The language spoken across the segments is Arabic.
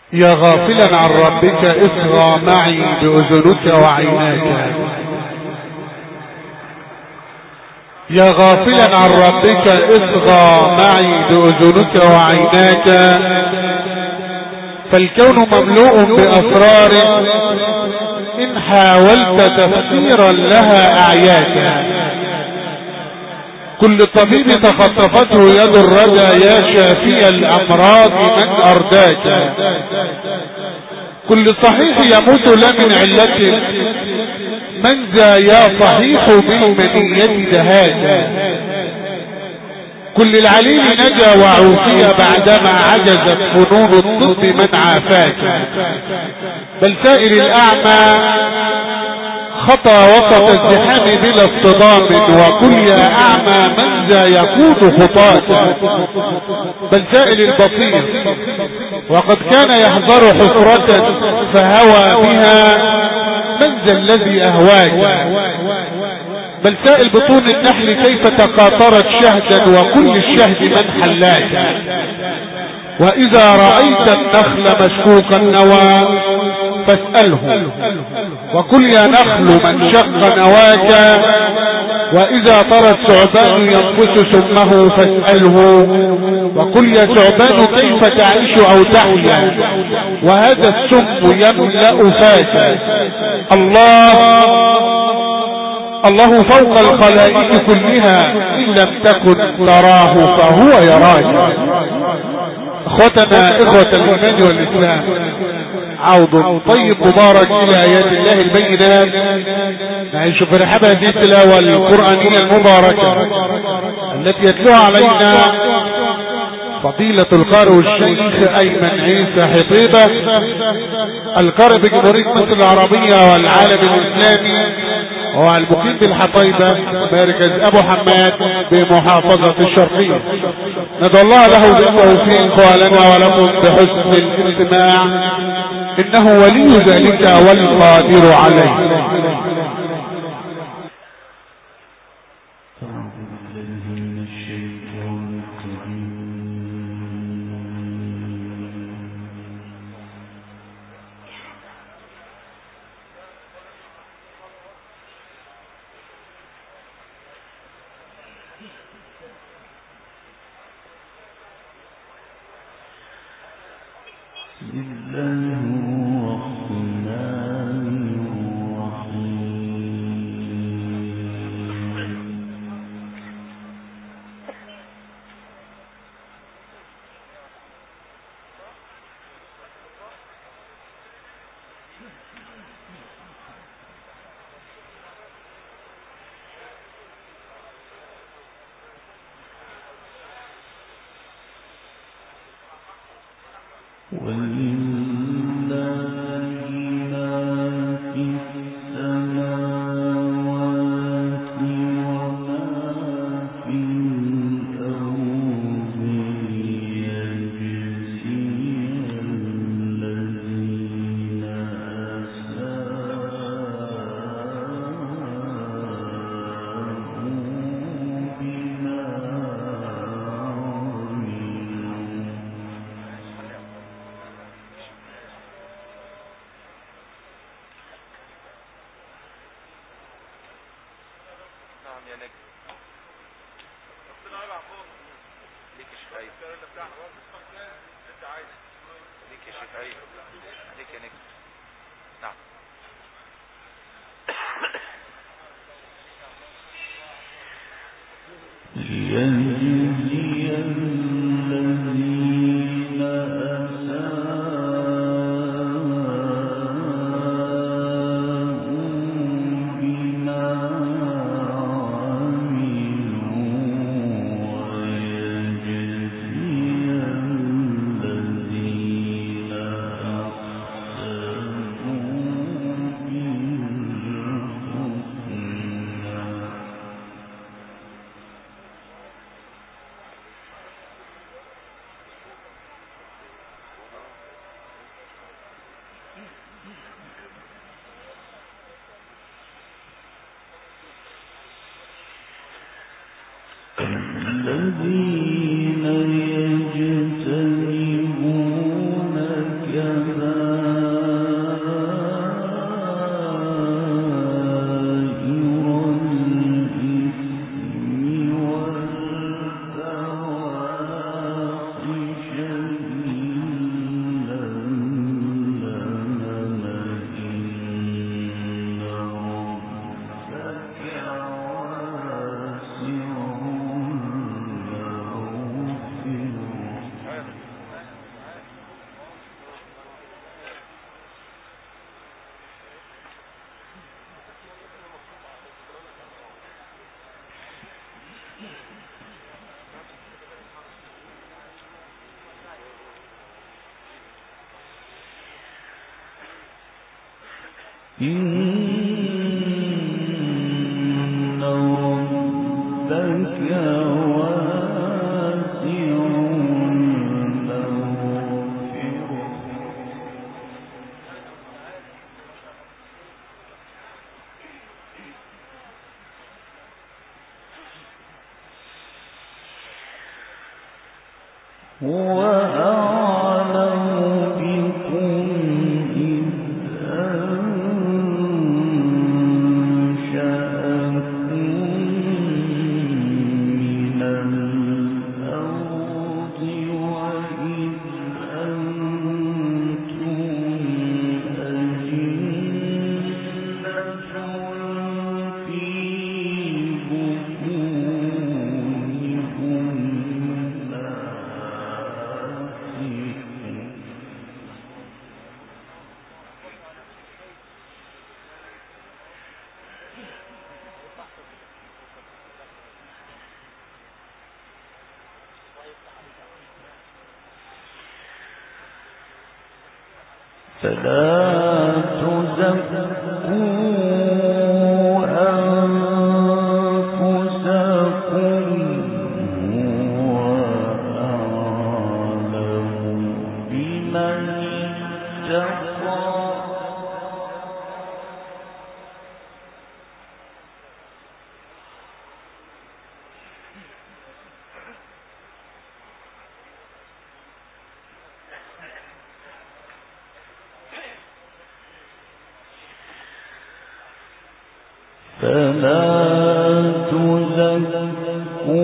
يا غافلا عن ربك اصغى معي بأذنك وعيناك. يا غافلا عن ربك اصغى معي بأذنك وعيناك، فالكون مملوء بأسرار إن حاولت تفسيرا لها أعياك. كل طبيب تخطفته يد الردى يا شافي الأمراض من أرداك. كل صحيح يموت لا من علة من ذا يا صحيح بالمنية دهاك. كل العليل نجا وعوفي بعدما عجزت فنون الطب من عافاك. بل سائر الأعمى خطى وسط الزحام بلا اصطدام، وكل يا أعمى من ذا يقود خطاك. بل سائل البصير وقد كان يحذر حفرة فهوى بها، من ذا الذي أهواك. بل سائل بطون النحل كيف تقاطرت شهدا، وكل الشهد من حلاك. وإذا رأيت النخل مشكوك النوى فاسأله، وكل يا نخل من شق نواك. وإذا ترى الثعبان ينفس سمه فاسأله، وكل يا ثعبان كيف تعيش أو تحيا، وهذا السم يملأ فاك. الله فوق الخلائق كلها، إن لم تكن تراه فهو يراك. اخوتنا اخوة الايمان والاسلام، عوض طيب مبارك الى ايات الله البينات. نعيش في رحاب هذه التلاوة القرآنية المباركة التي يتلوها علينا فضيلة القارئ الشيخ ايمن عيسى حطيبة، القارئ بجمهورية مصر العربية والعالم الاسلامي، هو المقيم بالحطيبة مركز ابو حماد بمحافظة الشرقية. ندعو الله له بالتوفيق ولنا ولكم بحسن الاستماع، انه ولي ذلك والقادر عليه. الذين يجتنبون إن ربك واسع هو أعلم بكم إذ أنشأكم من الأرض وإذ أنتم أجنة في بطون فلا تزكوا أنفسكم هو أعلم بمن اتقى فلا تزكوا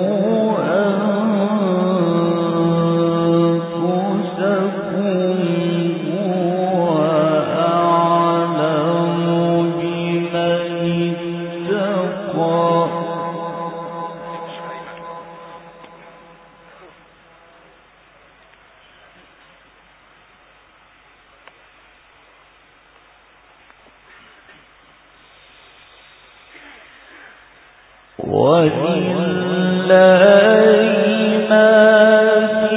أنفسكم هو أعلم بمن اتقى ولله ما في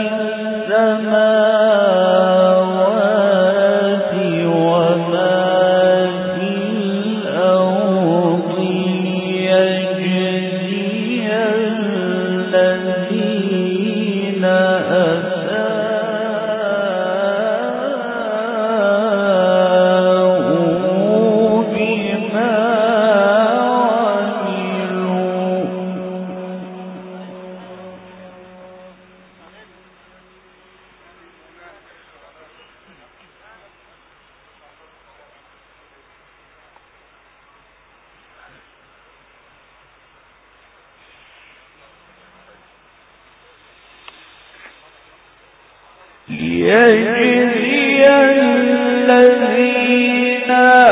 السماوات وما في الأرض يجزي الذين أساءوا بما ليجزي الذين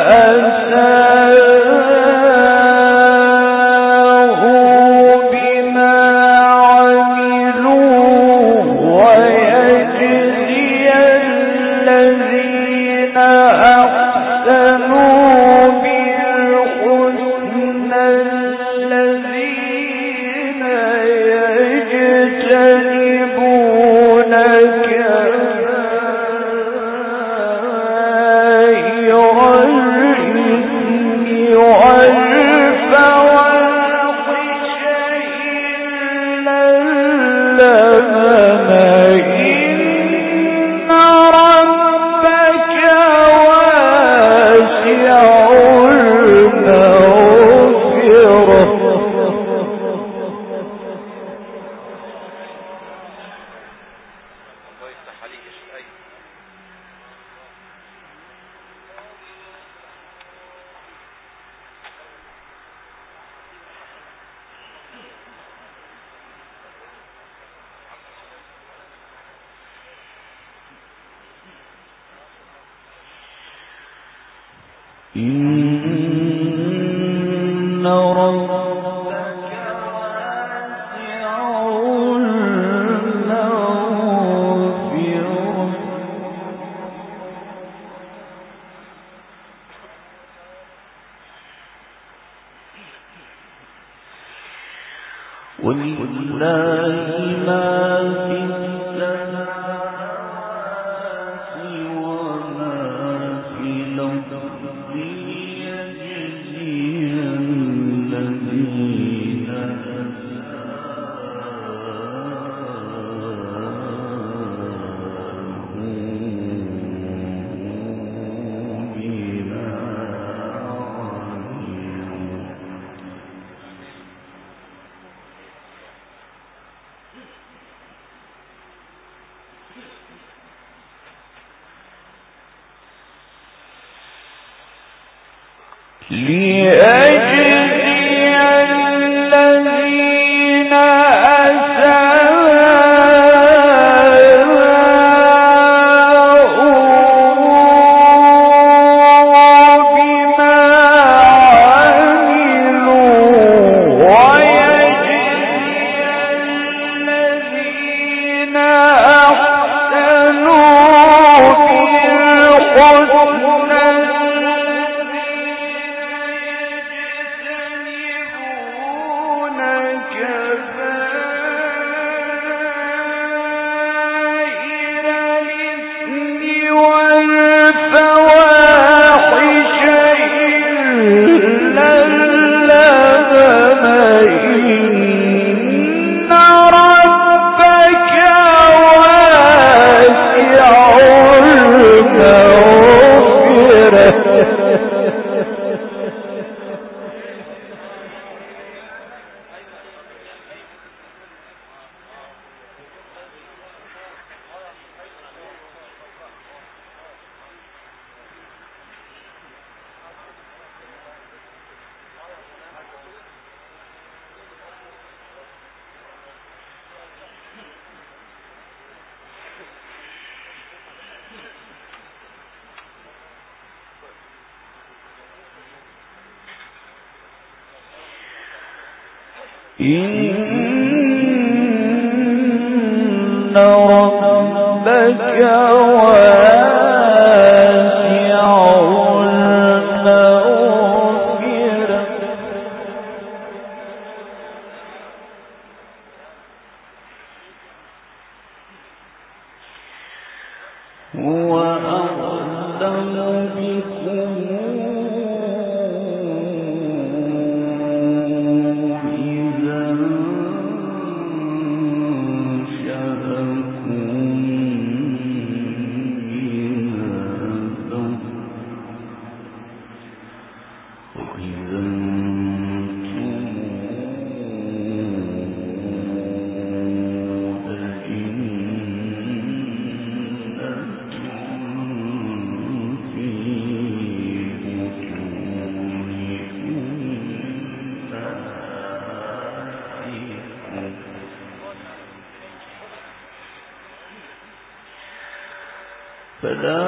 أساءوا بما عملوا ويجزي الذين أحسنوا بالحسنى الذين يجتنبون إن ربك واسع المغفرة ولله ما في السماوات وما في الأرض إن ربك واسع المغفرة هو أعلم بكم فلا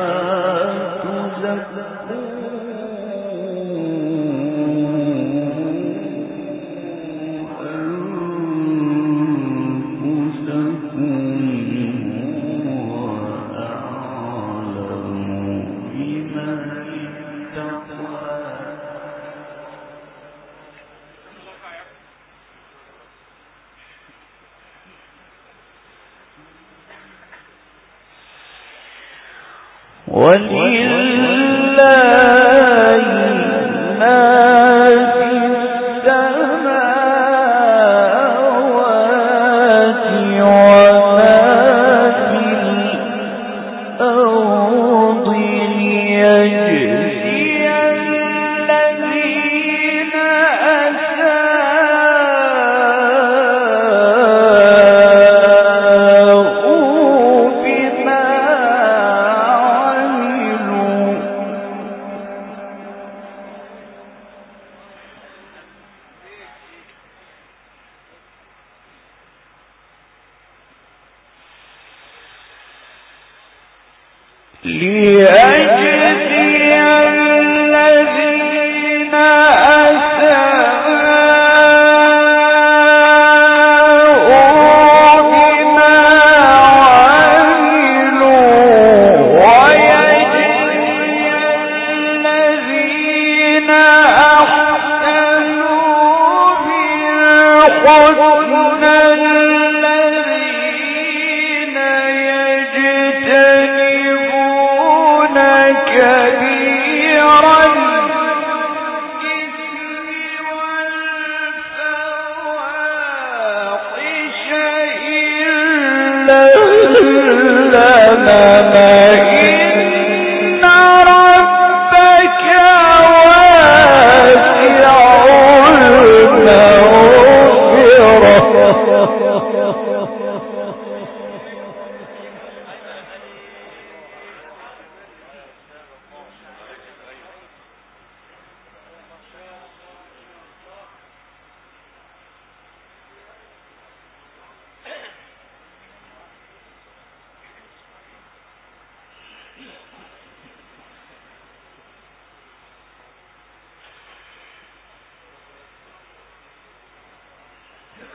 تزكوا أنفسكم هو أعلم بمن اتقى ولله ما في السماوات وما في الأرض ليجزي الذين أساءوا بما ليجزي الذين أساءوا بما عملوا ويجزي الذين أحسنوا بالحسنى الذين يجتنبون كبير الإثم والفواحش إلا اللمم إن ربك واسع المغفرة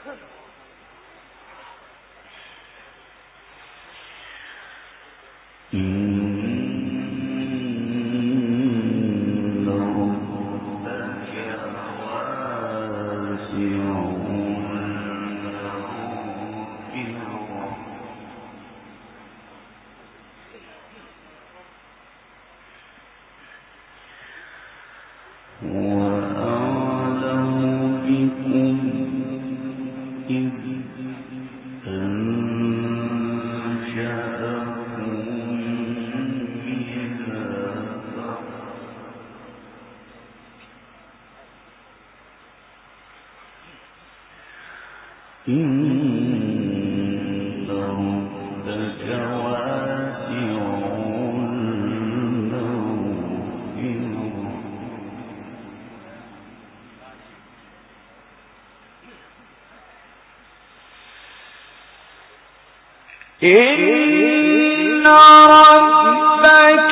إن ربك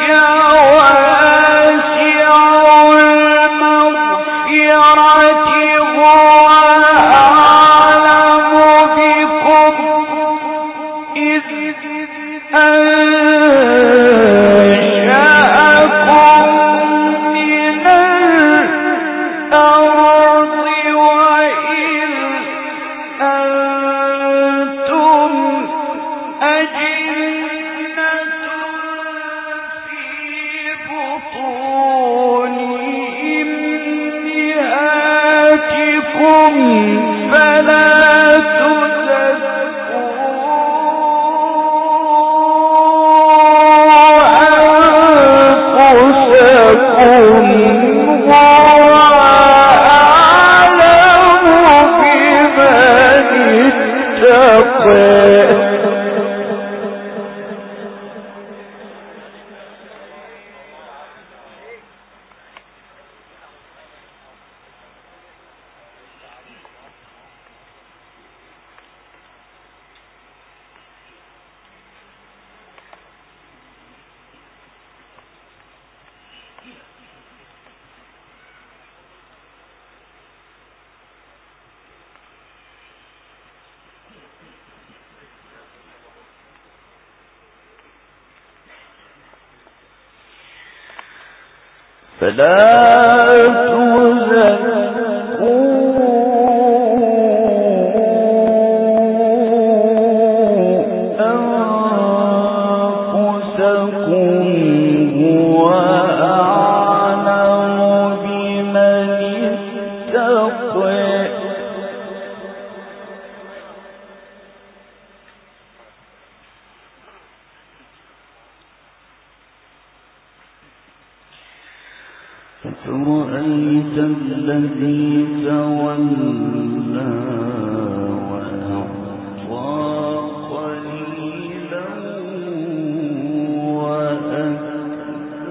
واسع المغفرة هو أعلم بكم إذ أنشأكم من الأرض وإذ أنتم أجنة في بطون أمهاتكم فلا تزكوا أنفسكم هو أعلم بمن اتقى. فلا أفرأيت الذي تولى وأعطى قليلا وأكدى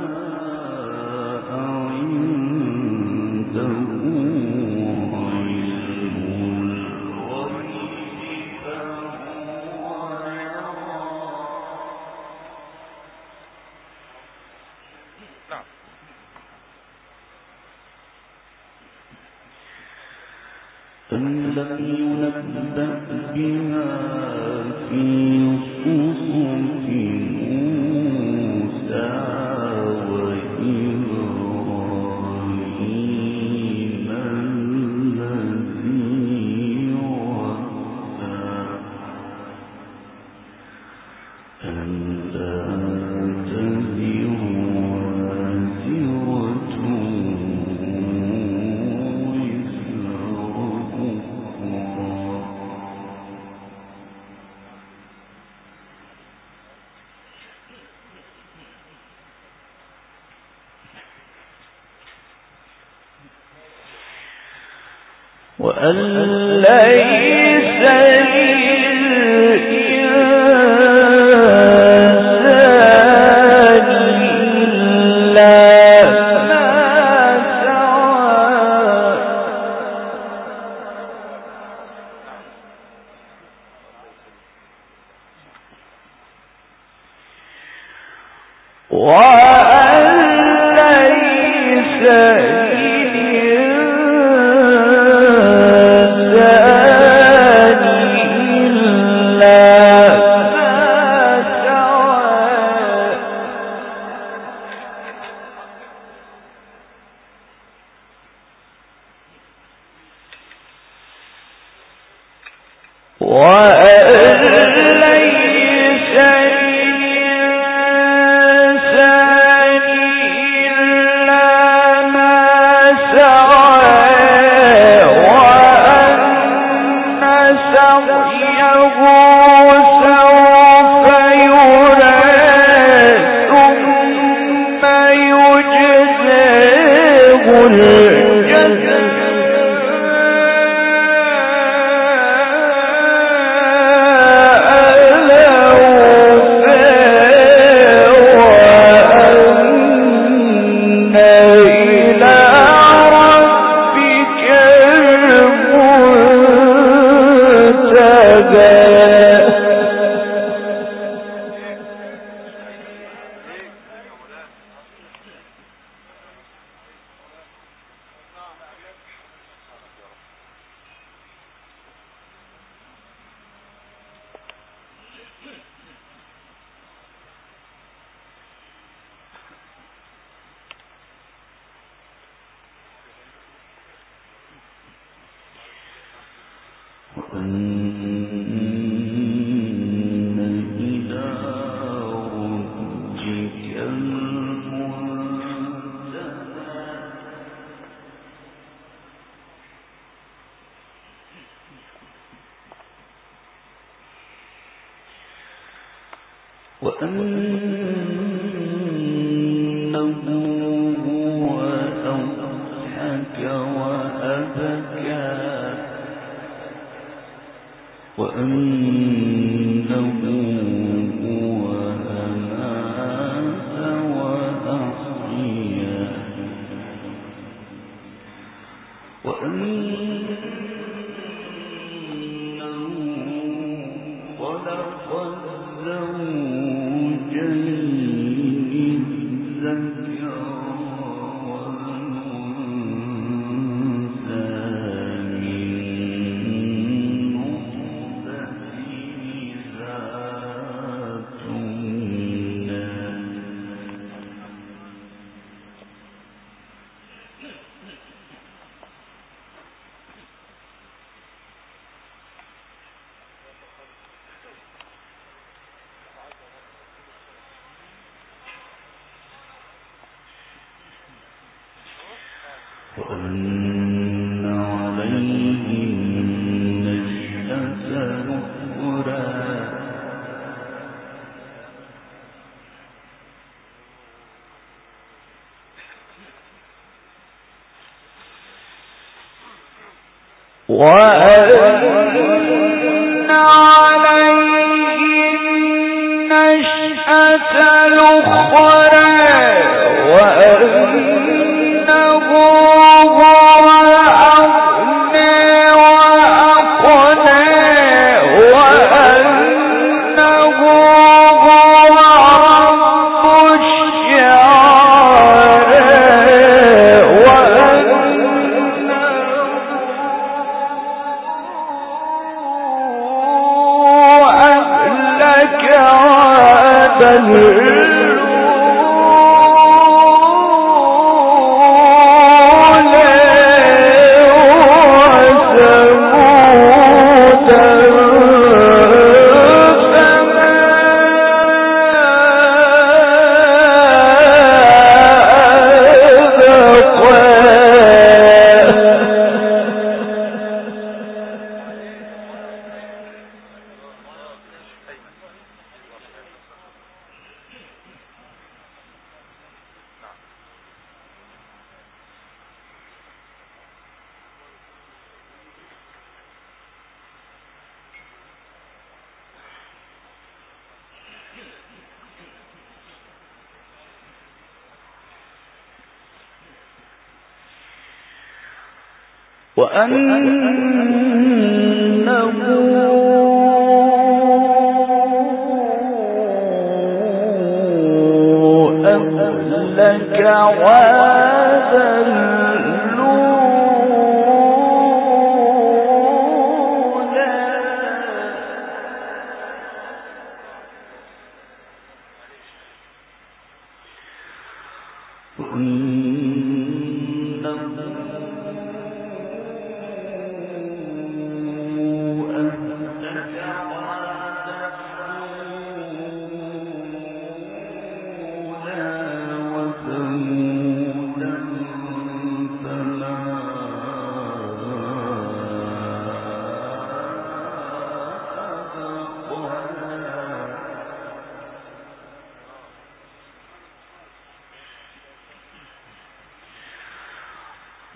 عنده علم الغيب فهو يرى. أم لم ينبأ بها في صحف موسى وإبراهيم الذي وفى ألا تزر وازرة وأن ليس للإنسان إلا ما سعى وأن ليس للإنسان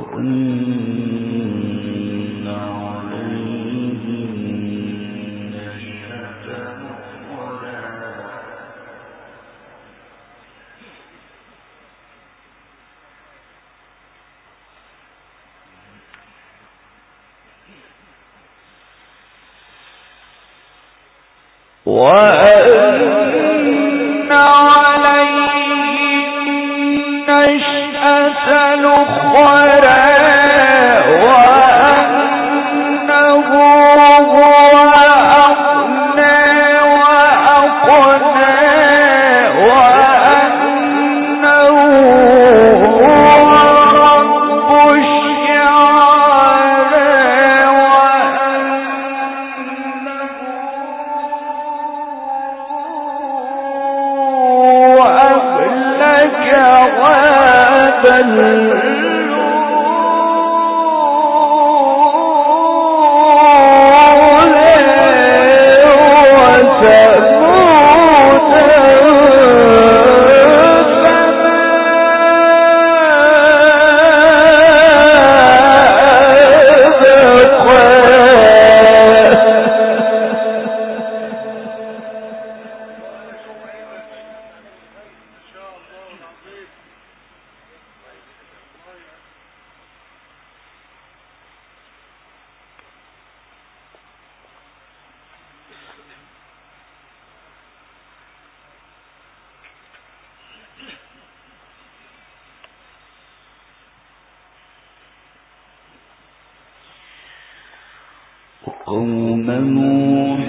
قوم نوح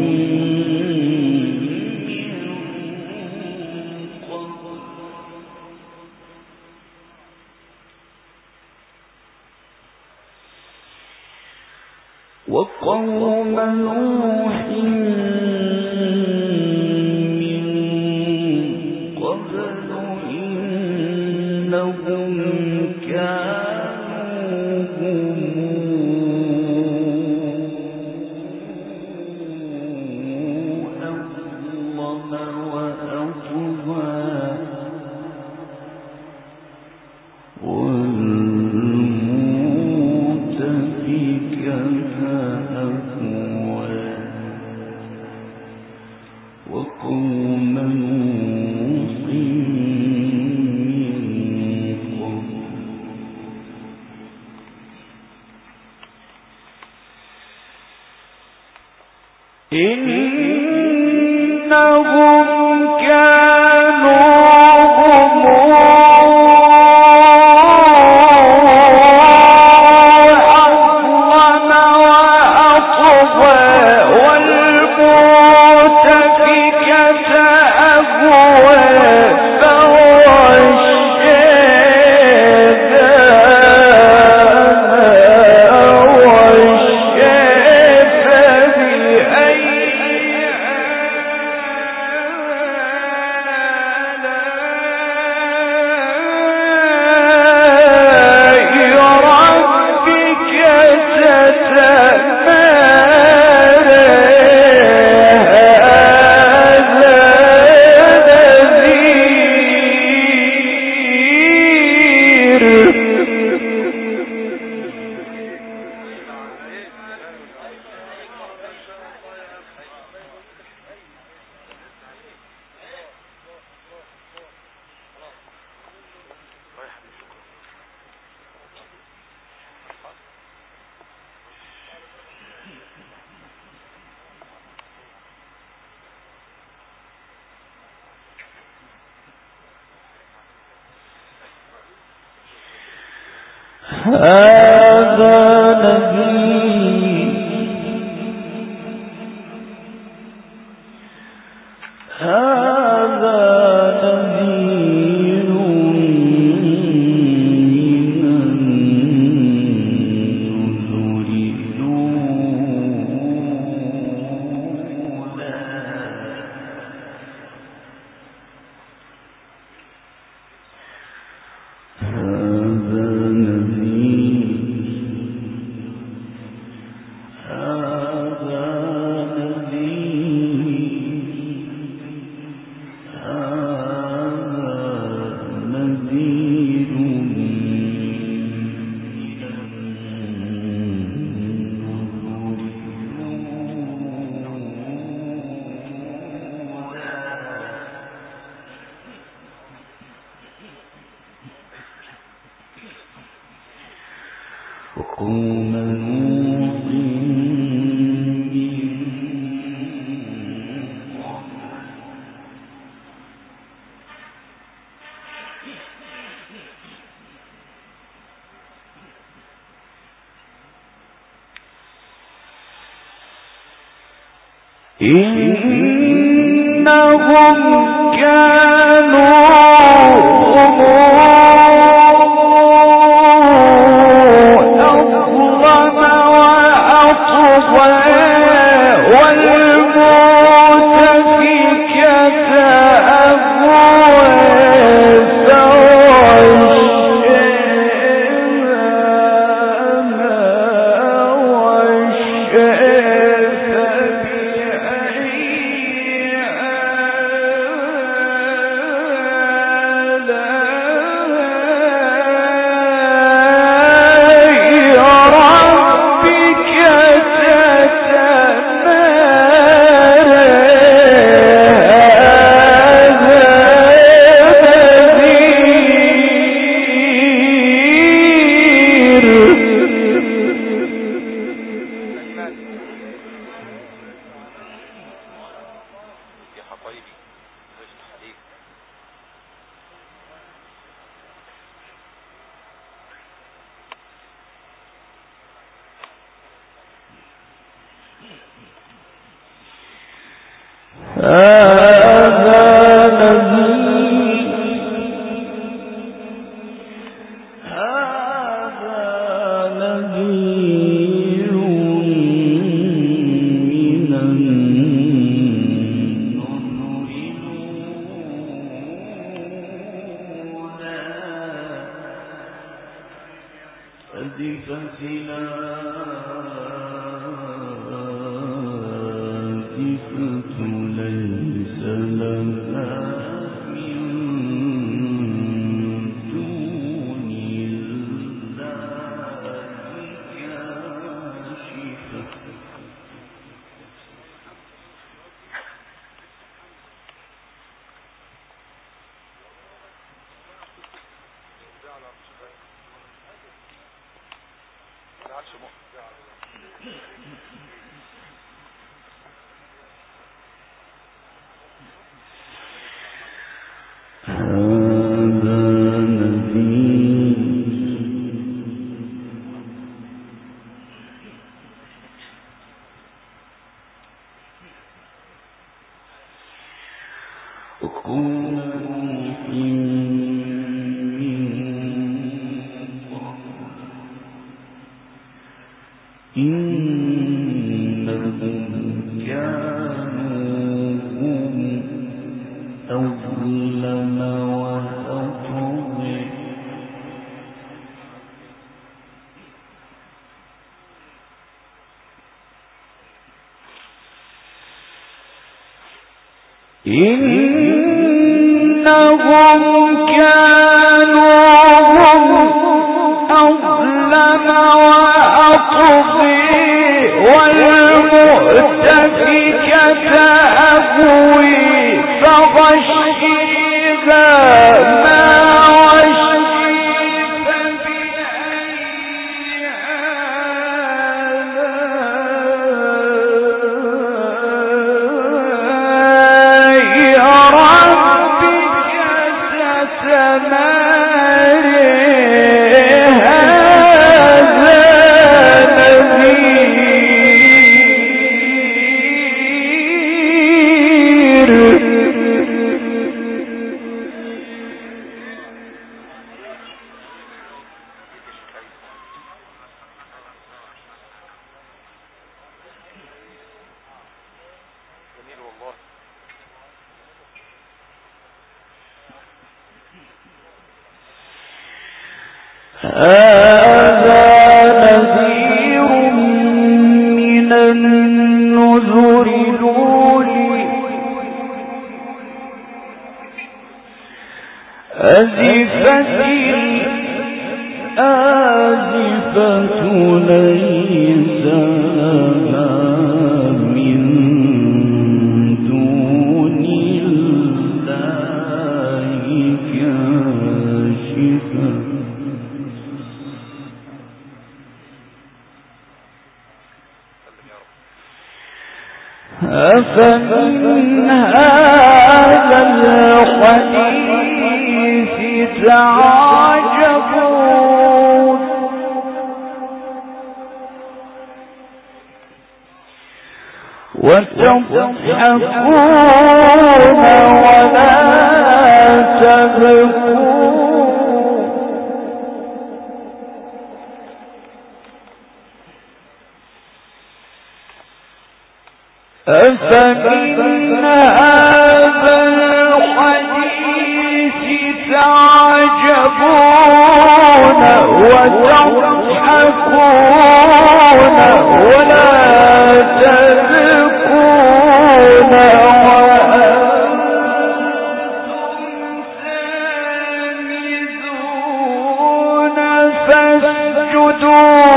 وقوم نوح من قبل إنهم كانوا أظلم وأطغى وقوم نوح إنهم كانوا هم أظلم وأطغى والمؤتفكة أهوى هذا وقوم لوط إنهم كانوا أفمن هذا الحديث تعجبون وتضحكون ولا تبكون أفمن هذا الحديث تعجبون وتضحكون ولا تبكون وأنتم سامدون فاسجدوا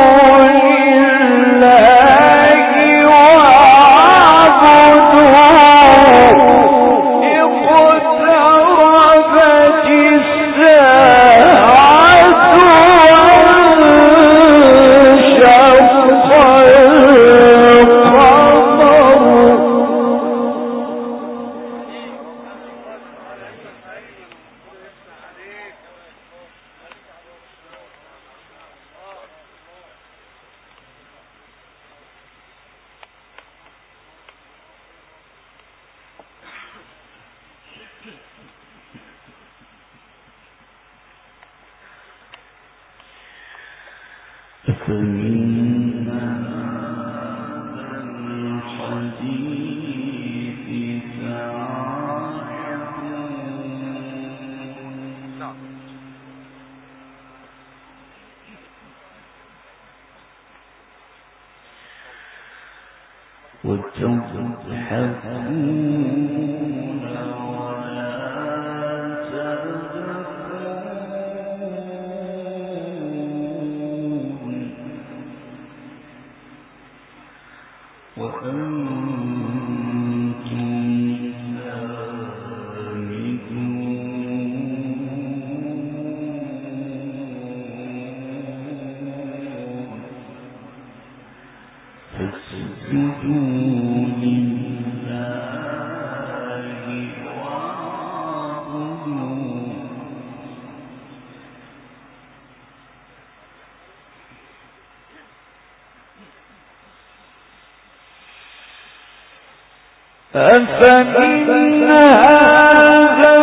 أفمن هذا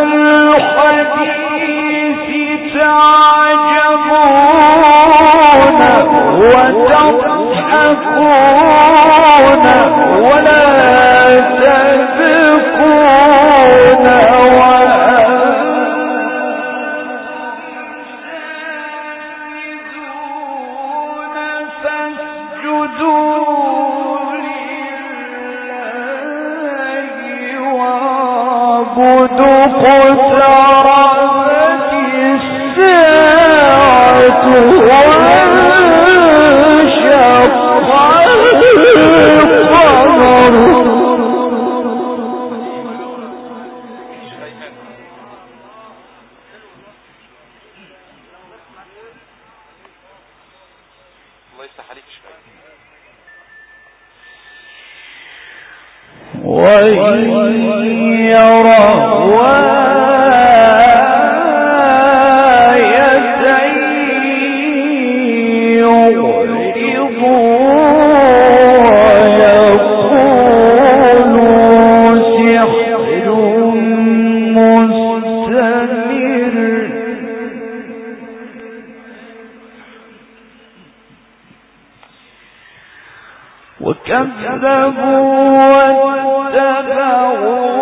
الحديث تعجبون وتضحكون ولا تبكون وأنتم فاسجدوا اقتربت الساعة وانشق القمر وإن يروا وكذبوا واتبعوا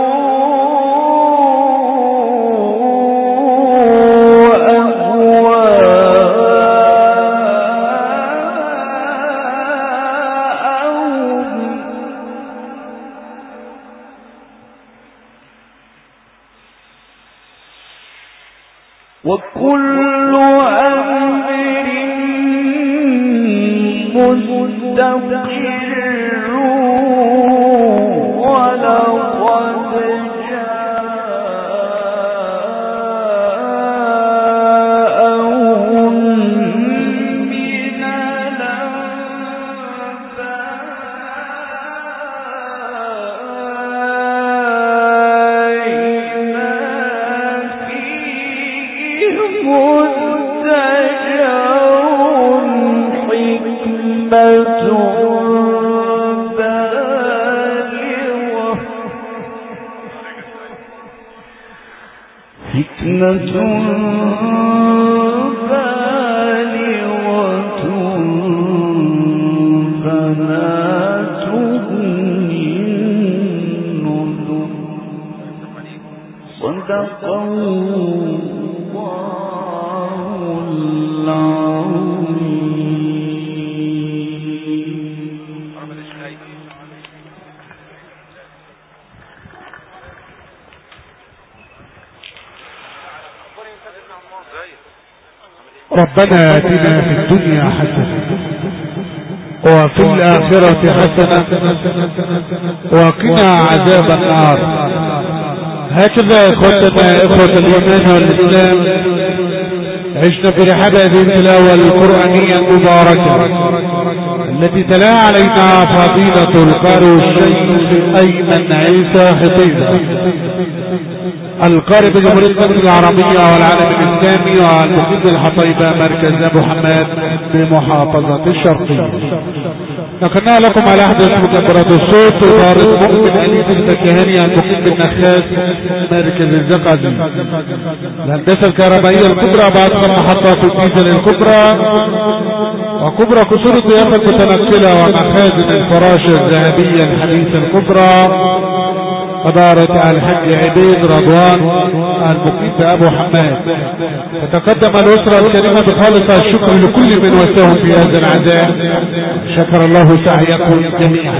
أهواءهم وكل أمر مستقر ولقد جاءهم من الأنباء فتنة بالغة فما تغني النذر صدق الله العظيم. ربنا آتنا في الدنيا حسنة وفي الآخرة حسنة وقنا عذاب النار. هكذا إخوتنا إخوة الإيمان والإسلام عشنا في رحاب هذه التلاوة القرآنية المباركة التي تلا علينا فضيلة القارئ الشيخ أيمن عيسى خطيبة القارئ بجمهورية مصر العربية والعالم الإسلامي والمقيم بالحطيبة مركز أبو حماد بمحافظة الشرقية. نقلنا لكم على أحدث مكبرات الصوت إدارة مؤمن أليس الفكهاني المقيم بالنخاس مركز الزقازي. الهندسة الكهربائية الكبرى بعد محطات الديزل الكبرى وكبرى قصور الضيافة المتنقلة ومخازن الفراش الذهبية الحديثة الكبرى إدارة الحاج عبيد رضوان المقيم بأبو حماد. تتقدم الأسرة الكريمة بخالص الشكر لكل من وساهم في هذا العزاء. شكر الله سعيكم جميعا.